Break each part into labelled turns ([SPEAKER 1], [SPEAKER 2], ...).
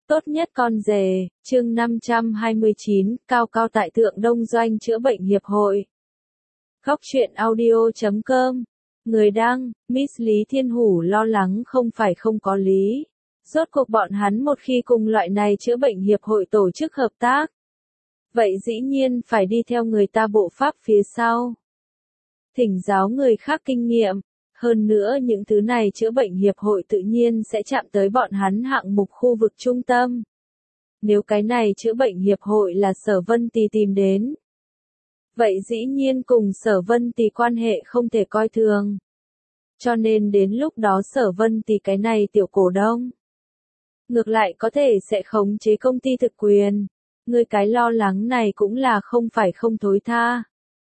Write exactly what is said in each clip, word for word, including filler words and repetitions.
[SPEAKER 1] Tốt nhất con rể, chương năm trăm hai mươi chín, cao cao tại thượng Đông Doanh chữa bệnh hiệp hội. Góc truyện audio chấm com. Người đăng, Miss Lý Thiên Hủ lo lắng không phải không có lý. Rốt cuộc bọn hắn một khi cùng loại này chữa bệnh hiệp hội tổ chức hợp tác. Vậy dĩ nhiên phải đi theo người ta bộ pháp phía sau. Thỉnh giáo người khác kinh nghiệm. Hơn nữa những thứ này chữa bệnh hiệp hội tự nhiên sẽ chạm tới bọn hắn hạng mục khu vực trung tâm. Nếu cái này chữa bệnh hiệp hội là Sở Vân Tì tìm đến. Vậy dĩ nhiên cùng Sở Vân Tì quan hệ không thể coi thường. Cho nên đến lúc đó Sở Vân Tì cái này tiểu cổ đông. Ngược lại có thể sẽ khống chế công ty thực quyền. Người cái lo lắng này cũng là không phải không thối tha.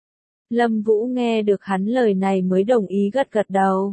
[SPEAKER 1] Lâm Vũ nghe được hắn lời này mới đồng ý gật gật đầu.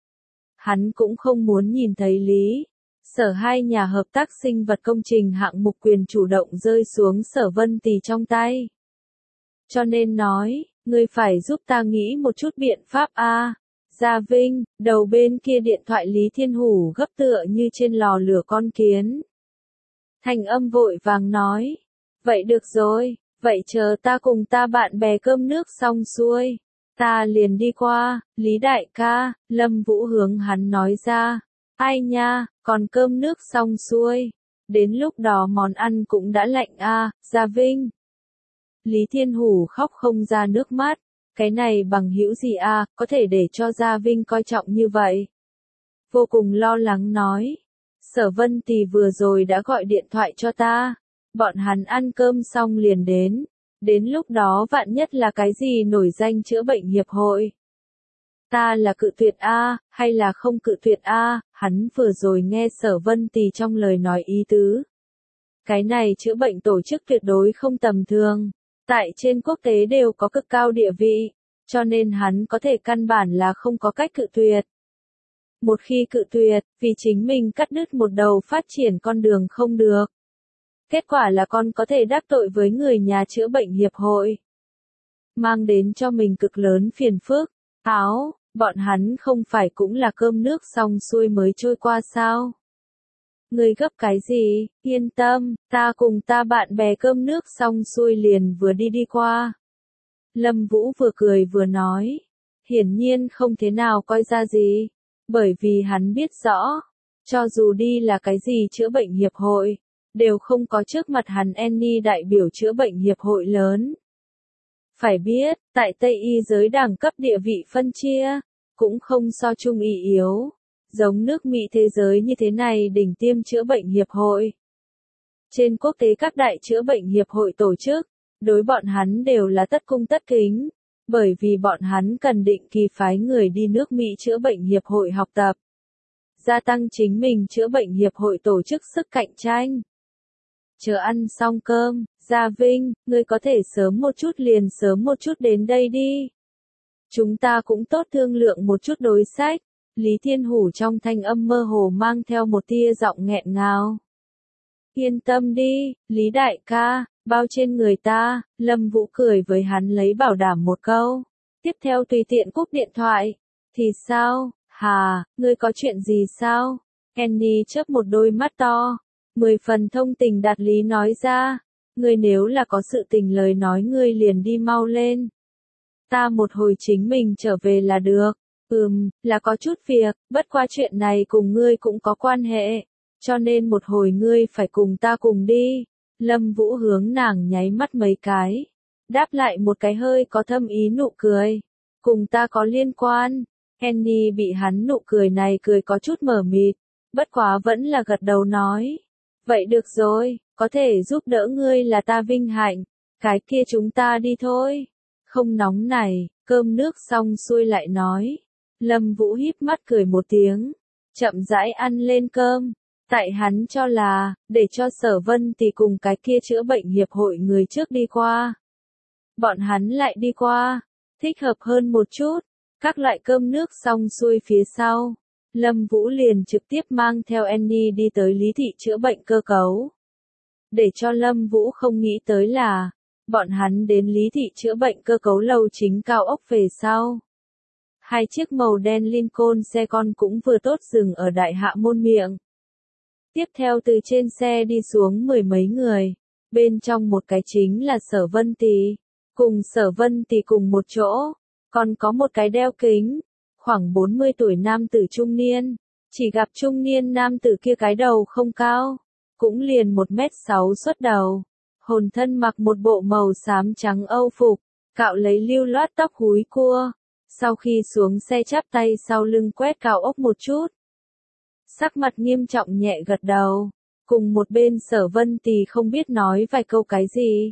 [SPEAKER 1] Hắn cũng không muốn nhìn thấy Lý. Sở hai nhà hợp tác sinh vật công trình hạng mục quyền chủ động rơi xuống Sở Vân Tì trong tay. Cho nên nói, ngươi phải giúp ta nghĩ một chút biện pháp a. Gia Vinh, đầu bên kia điện thoại Lý Thiên Hủ gấp tựa như trên lò lửa con kiến. Thành âm vội vàng nói, vậy được rồi. Vậy chờ ta cùng ta bạn bè cơm nước xong xuôi, ta liền đi qua, Lý đại ca, Lâm Vũ hướng hắn nói ra, ai nha, còn cơm nước xong xuôi, đến lúc đó món ăn cũng đã lạnh a, Gia Vinh. Lý Thiên Hủ khóc không ra nước mắt, cái này bằng hữu gì a, có thể để cho Gia Vinh coi trọng như vậy. Vô cùng lo lắng nói, Sở Vân Tì vừa rồi đã gọi điện thoại cho ta. Bọn hắn ăn cơm xong liền đến. Đến lúc đó vạn nhất là cái gì nổi danh chữa bệnh hiệp hội. Ta là cự tuyệt A, hay là không cự tuyệt A, hắn vừa rồi nghe Sở Vân Tì trong lời nói ý tứ. Cái này chữa bệnh tổ chức tuyệt đối không tầm thường. Tại trên quốc tế đều có cực cao địa vị. Cho nên hắn có thể căn bản là không có cách cự tuyệt. Một khi cự tuyệt, vì chính mình cắt đứt một đầu phát triển con đường không được. Kết quả là con có thể đắc tội với người nhà chữa bệnh hiệp hội. Mang đến cho mình cực lớn phiền phức. Áo, bọn hắn không phải cũng là cơm nước xong xuôi mới trôi qua sao? Người gấp cái gì, yên tâm, ta cùng ta bạn bè cơm nước xong xuôi liền vừa đi đi qua. Lâm Vũ vừa cười vừa nói. Hiển nhiên không thế nào coi ra gì. Bởi vì hắn biết rõ. Cho dù đi là cái gì chữa bệnh hiệp hội. Đều không có trước mặt hắn Annie đại biểu chữa bệnh hiệp hội lớn. Phải biết, tại Tây Y giới đẳng cấp địa vị phân chia, cũng không so Trung Y yếu. Giống nước Mỹ thế giới như thế này đỉnh tiêm chữa bệnh hiệp hội. Trên quốc tế các đại chữa bệnh hiệp hội tổ chức, đối bọn hắn đều là tất cung tất kính, bởi vì bọn hắn cần định kỳ phái người đi nước Mỹ chữa bệnh hiệp hội học tập. Gia tăng chính mình chữa bệnh hiệp hội tổ chức sức cạnh tranh. Chờ ăn xong cơm, Gia Vinh, ngươi có thể sớm một chút liền sớm một chút đến đây đi. Chúng ta cũng tốt thương lượng một chút đối sách. Lý Thiên Hủ trong thanh âm mơ hồ mang theo một tia giọng nghẹn ngào. Yên tâm đi, Lý đại ca, bao trên người ta, Lâm Vũ cười với hắn lấy bảo đảm một câu. Tiếp theo tùy tiện cúp điện thoại. Thì sao, hà, ngươi có chuyện gì sao? Annie chớp một đôi mắt to. Mười phần thông tình đạt lý nói ra, ngươi nếu là có sự tình lời nói ngươi liền đi mau lên. Ta một hồi chính mình trở về là được, ừm, là có chút việc, bất qua chuyện này cùng ngươi cũng có quan hệ, cho nên một hồi ngươi phải cùng ta cùng đi. Lâm Vũ hướng nàng nháy mắt mấy cái, đáp lại một cái hơi có thâm ý nụ cười, cùng ta có liên quan. Annie bị hắn nụ cười này cười có chút mờ mịt, bất quá vẫn là gật đầu nói. Vậy được rồi, có thể giúp đỡ ngươi là ta vinh hạnh, cái kia chúng ta đi thôi. Không nóng này, cơm nước xong xuôi lại nói. Lâm Vũ híp mắt cười một tiếng, chậm rãi ăn lên cơm. Tại hắn cho là, để cho Sở Vân Tì cùng cái kia chữa bệnh hiệp hội người trước đi qua. Bọn hắn lại đi qua, thích hợp hơn một chút, các loại cơm nước xong xuôi phía sau. Lâm Vũ liền trực tiếp mang theo Annie đi tới Lý thị chữa bệnh cơ cấu. Để cho Lâm Vũ không nghĩ tới là, bọn hắn đến Lý thị chữa bệnh cơ cấu lầu chính cao ốc về sau. Hai chiếc màu đen Lincoln xe con cũng vừa tốt dừng ở đại hạ môn miệng. Tiếp theo từ trên xe đi xuống mười mấy người. Bên trong một cái chính là Sở Vân Tì. Cùng Sở Vân Tì cùng một chỗ. Còn có một cái đeo kính. Khoảng bốn mươi tuổi nam tử trung niên. Chỉ gặp trung niên nam tử kia cái đầu không cao. Cũng liền một mét sáu xuất đầu. Hồn thân mặc một bộ màu xám trắng Âu phục. Cạo lấy lưu loát tóc húi cua. Sau khi xuống xe chắp tay sau lưng quét cao ốc một chút. Sắc mặt nghiêm trọng nhẹ gật đầu. Cùng một bên Sở Vân Tì không biết nói vài câu cái gì.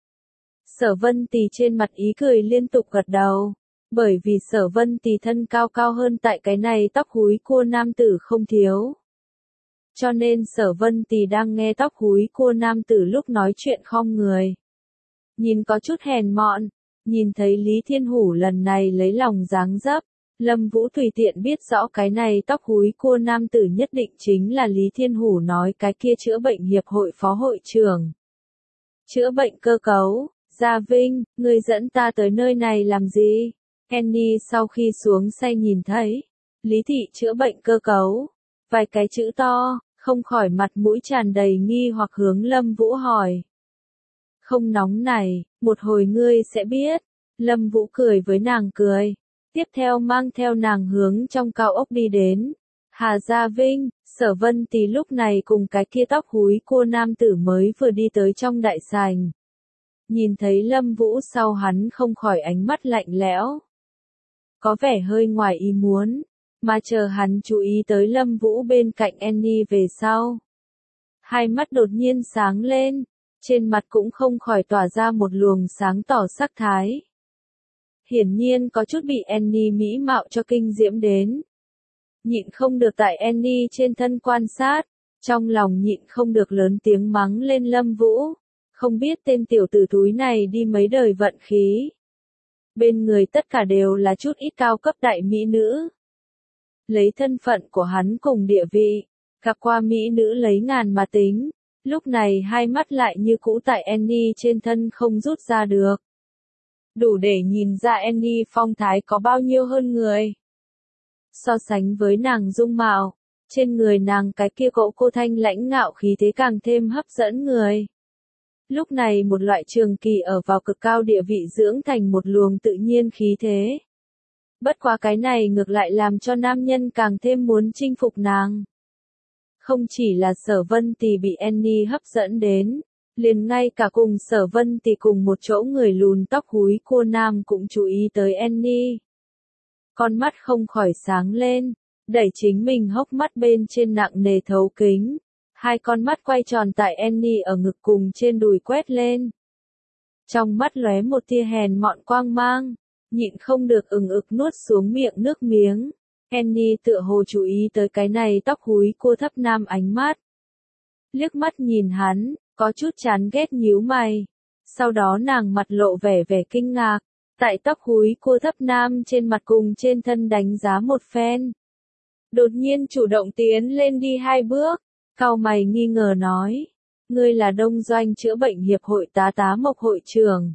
[SPEAKER 1] Sở Vân Tì trên mặt ý cười liên tục gật đầu. Bởi vì Sở Vân Tì thân cao cao hơn tại cái này tóc húi cua nam tử không thiếu. Cho nên Sở Vân Tì đang nghe tóc húi cua nam tử lúc nói chuyện khom người. Nhìn có chút hèn mọn. Nhìn thấy Lý Thiên Hủ lần này lấy lòng dáng dấp. Lâm Vũ tùy tiện biết rõ cái này tóc húi cua nam tử nhất định chính là Lý Thiên Hủ nói cái kia chữa bệnh hiệp hội phó hội trưởng. Chữa bệnh cơ cấu, Gia Vinh, ngươi dẫn ta tới nơi này làm gì? Annie sau khi xuống xe nhìn thấy, Lý thị chữa bệnh cơ cấu, vài cái chữ to, không khỏi mặt mũi tràn đầy nghi hoặc hướng Lâm Vũ hỏi. Không nóng này, một hồi ngươi sẽ biết. Lâm Vũ cười với nàng cười. Tiếp theo mang theo nàng hướng trong cao ốc đi đến. Hà Gia Vinh, Sở Vân Tì lúc này cùng cái kia tóc húi cua nam tử mới vừa đi tới trong đại sảnh. Nhìn thấy Lâm Vũ sau hắn không khỏi ánh mắt lạnh lẽo. Có vẻ hơi ngoài ý muốn, mà chờ hắn chú ý tới Lâm Vũ bên cạnh Annie về sau. Hai mắt đột nhiên sáng lên, trên mặt cũng không khỏi tỏa ra một luồng sáng tỏ sắc thái. Hiển nhiên có chút bị Annie mỹ mạo cho kinh diễm đến. Nhịn không được tại Annie trên thân quan sát, trong lòng nhịn không được lớn tiếng mắng lên Lâm Vũ. Không biết tên tiểu tử túi này đi mấy đời vận khí. Bên người tất cả đều là chút ít cao cấp đại mỹ nữ. Lấy thân phận của hắn cùng địa vị, gặp qua mỹ nữ lấy ngàn mà tính, lúc này hai mắt lại như cũ tại Annie trên thân không rút ra được. Đủ để nhìn ra Annie phong thái có bao nhiêu hơn người. So sánh với nàng dung mạo, trên người nàng cái kia cỗ cô thanh lãnh ngạo khí thế càng thêm hấp dẫn người. Lúc này một loại trường kỳ ở vào cực cao địa vị dưỡng thành một luồng tự nhiên khí thế. Bất quá cái này ngược lại làm cho nam nhân càng thêm muốn chinh phục nàng. Không chỉ là Sở Vân Tì bị Annie hấp dẫn đến, liền ngay cả cùng Sở Vân Tì cùng một chỗ người lùn tóc húi cua nam cũng chú ý tới Annie. Con mắt không khỏi sáng lên, đẩy chính mình hốc mắt bên trên nặng nề thấu kính. Hai con mắt quay tròn tại Annie ở ngực cùng trên đùi quét lên. Trong mắt lóe một tia hèn mọn quang mang, nhịn không được ừng ực nuốt xuống miệng nước miếng. Annie tựa hồ chú ý tới cái này tóc húi cua thấp nam ánh mắt. Liếc mắt nhìn hắn, có chút chán ghét nhíu mày. Sau đó nàng mặt lộ vẻ vẻ kinh ngạc, tại tóc húi cua thấp nam trên mặt cùng trên thân đánh giá một phen. Đột nhiên chủ động tiến lên đi hai bước. Cau mày nghi ngờ nói, ngươi là Đông Doanh chữa bệnh hiệp hội tá tá Mộc hội trưởng.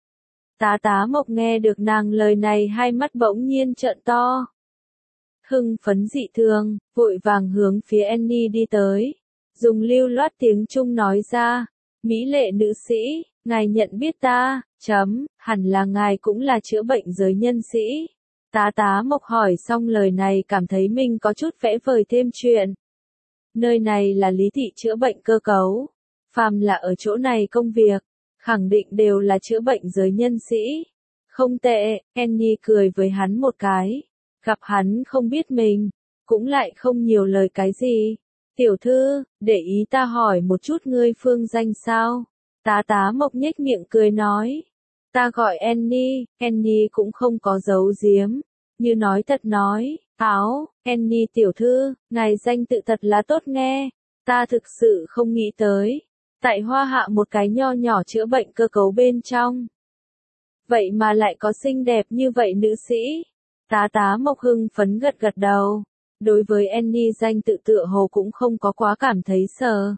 [SPEAKER 1] Tá tá Mộc nghe được nàng lời này hai mắt bỗng nhiên trợn to. Hưng phấn dị thường, vội vàng hướng phía Annie đi tới. Dùng lưu loát tiếng Trung nói ra, mỹ lệ nữ sĩ, ngài nhận biết ta, chấm, hẳn là ngài cũng là chữa bệnh giới nhân sĩ. Tá tá Mộc hỏi xong lời này cảm thấy mình có chút vẽ vời thêm chuyện. Nơi này là Lý thị chữa bệnh cơ cấu. Phàm là ở chỗ này công việc, khẳng định đều là chữa bệnh giới nhân sĩ. Không tệ, Annie cười với hắn một cái. Gặp hắn không biết mình, cũng lại không nhiều lời cái gì. Tiểu thư, để ý ta hỏi một chút ngươi phương danh sao? Tá tá Mộc nhếch miệng cười nói. Ta gọi Annie, Annie cũng không có giấu giếm. Như nói thật nói, áo, Annie tiểu thư, ngài danh tự thật là tốt nghe. Ta thực sự không nghĩ tới. Tại Hoa Hạ một cái nho nhỏ chữa bệnh cơ cấu bên trong. Vậy mà lại có xinh đẹp như vậy nữ sĩ. Tá tá Mộc hưng phấn gật gật đầu. Đối với Annie danh tự tựa hồ cũng không có quá cảm thấy sợ.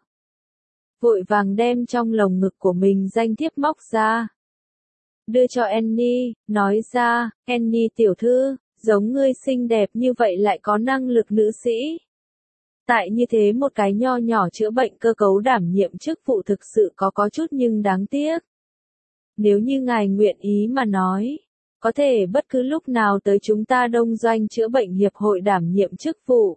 [SPEAKER 1] Vội vàng đem trong lồng ngực của mình danh thiếp móc ra. Đưa cho Annie, nói ra, Annie tiểu thư, giống ngươi xinh đẹp như vậy lại có năng lực nữ sĩ. Tại như thế một cái nho nhỏ chữa bệnh cơ cấu đảm nhiệm chức vụ thực sự có có chút nhưng đáng tiếc. Nếu như ngài nguyện ý mà nói, có thể bất cứ lúc nào tới chúng ta Đông Doanh Chữa Bệnh Hiệp hội đảm nhiệm chức vụ.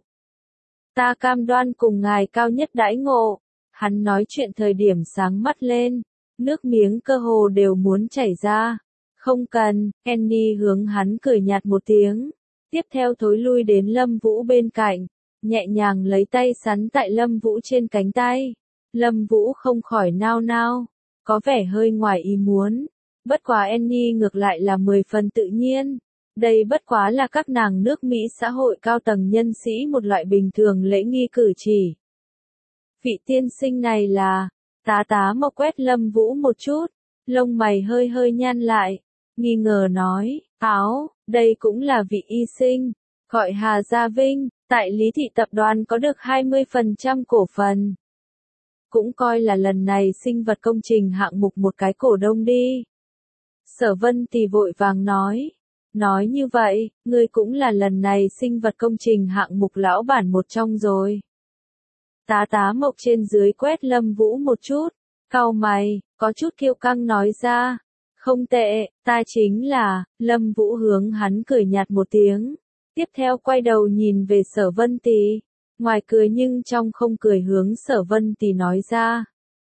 [SPEAKER 1] Ta cam đoan cùng ngài cao nhất đãi ngộ. Hắn nói chuyện thời điểm sáng mắt lên, nước miếng cơ hồ đều muốn chảy ra. Không cần, Annie hướng hắn cười nhạt một tiếng, tiếp theo thối lui đến Lâm Vũ bên cạnh, nhẹ nhàng lấy tay sắn tại Lâm Vũ trên cánh tay. Lâm Vũ không khỏi nao nao, có vẻ hơi ngoài ý muốn. Bất quá Annie ngược lại là mười phần tự nhiên. Đây bất quá là các nàng nước Mỹ xã hội cao tầng nhân sĩ một loại bình thường lễ nghi cử chỉ. Vị tiên sinh này là, tá tá Mộc quét Lâm Vũ một chút, lông mày hơi hơi nhăn lại, nghi ngờ nói, áo, đây cũng là vị y sinh, gọi Hà Gia Vinh, tại Lý Thị Tập đoàn có được hai mươi phần trăm cổ phần. Cũng coi là lần này sinh vật công trình hạng mục một cái cổ đông đi. Sở Vân Tì vội vàng nói. Nói như vậy, ngươi cũng là lần này sinh vật công trình hạng mục lão bản một trong rồi. Tá tá Mộc trên dưới quét Lâm Vũ một chút, cau mày, có chút kiêu căng nói ra. Không tệ, ta chính là, Lâm Vũ hướng hắn cười nhạt một tiếng. Tiếp theo quay đầu nhìn về Sở Vân Tì, ngoài cười nhưng trong không cười hướng Sở Vân Tì nói ra.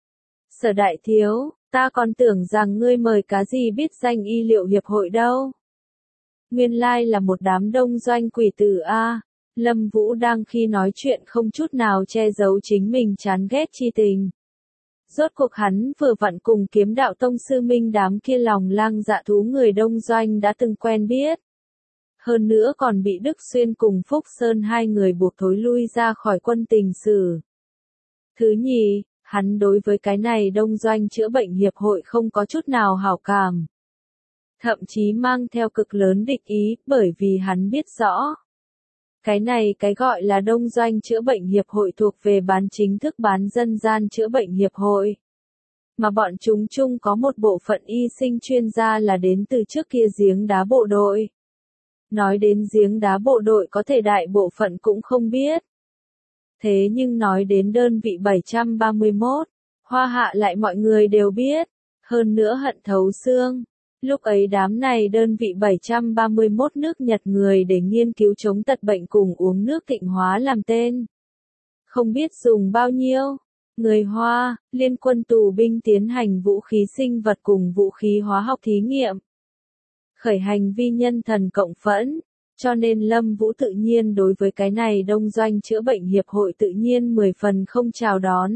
[SPEAKER 1] Sở đại thiếu, ta còn tưởng rằng ngươi mời cá gì biết danh y liệu hiệp hội đâu. Nguyên lai là một đám đông doanh quỷ tử a. Lâm Vũ đang khi nói chuyện không chút nào che giấu chính mình chán ghét chi tình. Rốt cuộc hắn vừa vặn cùng Kiếm Đạo Tông sư Minh đám kia lòng lang dạ thú người đông doanh đã từng quen biết. Hơn nữa còn bị Đức Xuyên cùng Phúc Sơn hai người buộc thối lui ra khỏi quân tình sử. Thứ nhì, hắn đối với cái này đông doanh chữa bệnh hiệp hội không có chút nào hảo cảm. Thậm chí mang theo cực lớn địch ý, bởi vì hắn biết rõ. Cái này cái gọi là đông doanh chữa bệnh hiệp hội thuộc về bán chính thức bán dân gian chữa bệnh hiệp hội. Mà bọn chúng chung có một bộ phận y sinh chuyên gia là đến từ trước kia giếng đá bộ đội. Nói đến giếng đá bộ đội có thể đại bộ phận cũng không biết. Thế nhưng nói đến đơn vị bảy trăm ba mươi mốt, Hoa Hạ lại mọi người đều biết, hơn nữa hận thấu xương. Lúc ấy đám này đơn vị bảy trăm ba mươi mốt nước Nhật người để nghiên cứu chống tật bệnh cùng uống nước tịnh hóa làm tên. Không biết dùng bao nhiêu. Người Hoa, liên quân tù binh tiến hành vũ khí sinh vật cùng vũ khí hóa học thí nghiệm. Khởi hành vi nhân thần cộng phẫn, cho nên Lâm Vũ tự nhiên đối với cái này đông doanh chữa bệnh hiệp hội tự nhiên mười phần không chào đón.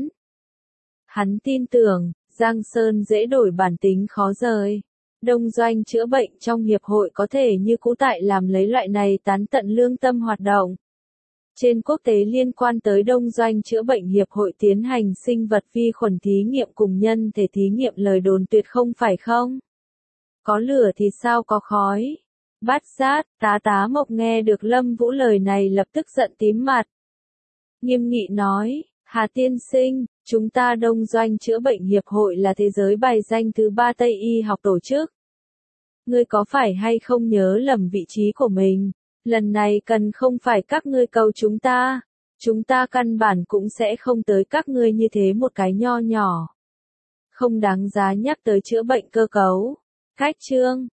[SPEAKER 1] Hắn tin tưởng, Giang Sơn dễ đổi bản tính khó rời. Đông doanh chữa bệnh trong hiệp hội có thể như cũ tại làm lấy loại này tán tận lương tâm hoạt động. Trên quốc tế liên quan tới đông doanh chữa bệnh hiệp hội tiến hành sinh vật vi khuẩn thí nghiệm cùng nhân thể thí nghiệm lời đồn tuyệt không phải không? Có lửa thì sao có khói? Bát Giác, tá tá Mộc nghe được Lâm Vũ lời này lập tức giận tím mặt. Nghiêm nghị nói, Hà tiên sinh, chúng ta đông doanh chữa bệnh hiệp hội là thế giới bài danh thứ ba Tây y học tổ chức. Ngươi có phải hay không nhớ lầm vị trí của mình? Lần này cần không phải các ngươi cầu chúng ta. Chúng ta căn bản cũng sẽ không tới các ngươi như thế một cái nho nhỏ. Không đáng giá nhắc tới chữa bệnh cơ cấu. Cách chương,